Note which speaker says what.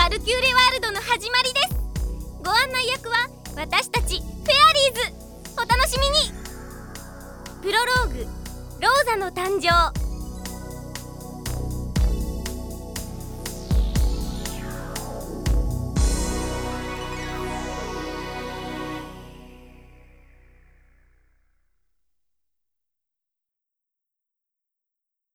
Speaker 1: ワルキューレワールドの始まりです。ご案内役は私たちフェアリーズ。お楽しみに。プロローグ、ローザの誕生。